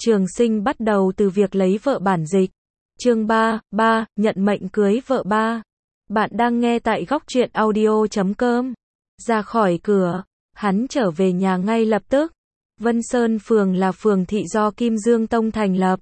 Trường Sinh bắt đầu từ việc lấy vợ bản dịch. Chương 3, nhận mệnh cưới vợ 3. Bạn đang nghe tại Góc Truyện Audio.com. Ra khỏi cửa, hắn trở về nhà ngay lập tức. Vân Sơn Phường là phường thị do Kim Dương Tông thành lập.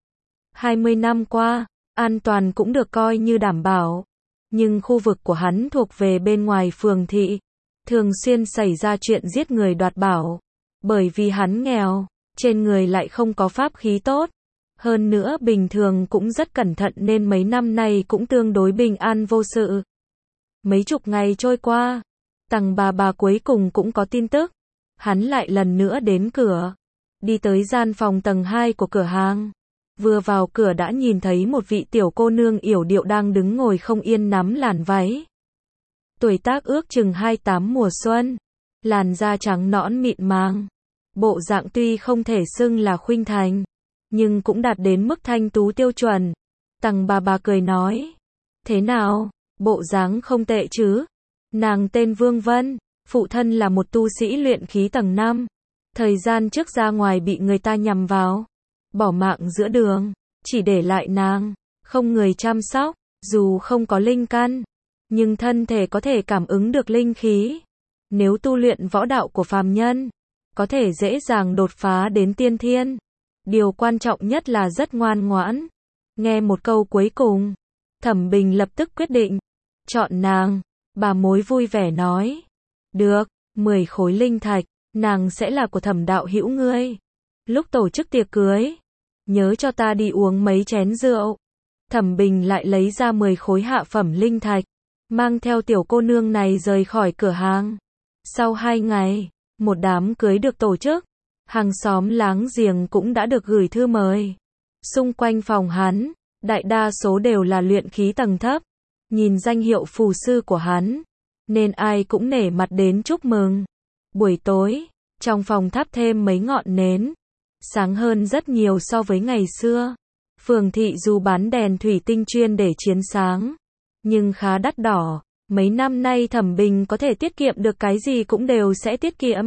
20 năm qua, an toàn cũng được coi như đảm bảo. Nhưng khu vực của hắn thuộc về bên ngoài phường thị. Thường xuyên xảy ra chuyện giết người đoạt bảo. Bởi vì hắn nghèo, trên người lại không có pháp khí tốt. Hơn nữa bình thường cũng rất cẩn thận nên mấy năm nay cũng tương đối bình an vô sự. Mấy chục ngày trôi qua, Tằng bà cuối cùng cũng có tin tức. Hắn lại lần nữa đến cửa. Đi tới gian phòng tầng 2 của cửa hàng. Vừa vào cửa đã nhìn thấy một vị tiểu cô nương yểu điệu đang đứng ngồi không yên nắm làn váy. Tuổi tác ước chừng 28 mùa xuân. Làn da trắng nõn mịn màng. Bộ dạng tuy không thể xưng là khuynh thành, nhưng cũng đạt đến mức thanh tú tiêu chuẩn. Tằng bà cười nói. Thế nào, bộ dáng không tệ chứ? Nàng tên Vương Vân, phụ thân là một tu sĩ luyện khí tầng 5. Thời gian trước ra ngoài bị người ta nhằm vào, bỏ mạng giữa đường, chỉ để lại nàng, không người chăm sóc, dù không có linh căn, nhưng thân thể có thể cảm ứng được linh khí. Nếu tu luyện võ đạo của phàm nhân, có thể dễ dàng đột phá đến tiên thiên. Điều quan trọng nhất là rất ngoan ngoãn. Nghe một câu cuối cùng, Thẩm Bình lập tức quyết định chọn nàng. Bà mối vui vẻ nói. Được, 10 khối linh thạch, nàng sẽ là của Thẩm đạo hữu ngươi. Lúc tổ chức tiệc cưới, nhớ cho ta đi uống mấy chén rượu. Thẩm Bình lại lấy ra 10 khối hạ phẩm linh thạch, mang theo tiểu cô nương này rời khỏi cửa hàng. Sau 2 ngày, một đám cưới được tổ chức. Hàng xóm láng giềng cũng đã được gửi thư mời. Xung quanh phòng hắn, đại đa số đều là luyện khí tầng thấp. Nhìn danh hiệu phù sư của hắn, nên ai cũng nể mặt đến chúc mừng. Buổi tối, trong phòng thắp thêm mấy ngọn nến. Sáng hơn rất nhiều so với ngày xưa. Phường thị dù bán đèn thủy tinh chuyên để chiếu sáng, nhưng khá đắt đỏ. Mấy năm nay Thẩm Bình có thể tiết kiệm được cái gì cũng đều sẽ tiết kiệm.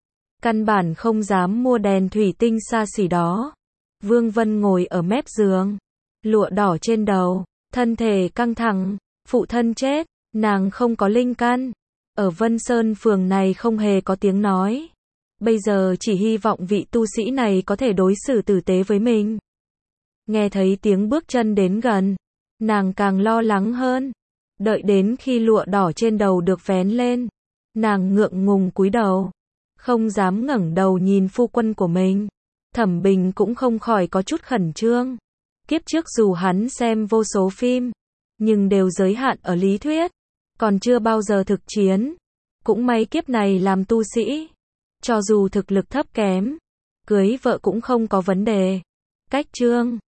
Căn bản không dám mua đèn thủy tinh xa xỉ đó. Vương Vân ngồi ở mép giường, lụa đỏ trên đầu, thân thể căng thẳng. Phụ thân chết, nàng không có linh căn. Ở Vân Sơn Phường này không hề có tiếng nói. Bây giờ chỉ hy vọng vị tu sĩ này có thể đối xử tử tế với mình. Nghe thấy tiếng bước chân đến gần, nàng càng lo lắng hơn. Đợi đến khi lụa đỏ trên đầu được vén lên, nàng ngượng ngùng cúi đầu, không dám ngẩng đầu nhìn phu quân của mình. Thẩm Bình cũng không khỏi có chút khẩn trương. Kiếp trước dù hắn xem vô số phim, nhưng đều giới hạn ở lý thuyết, còn chưa bao giờ thực chiến. Cũng may kiếp này làm tu sĩ, cho dù thực lực thấp kém, cưới vợ cũng không có vấn đề. Cách chương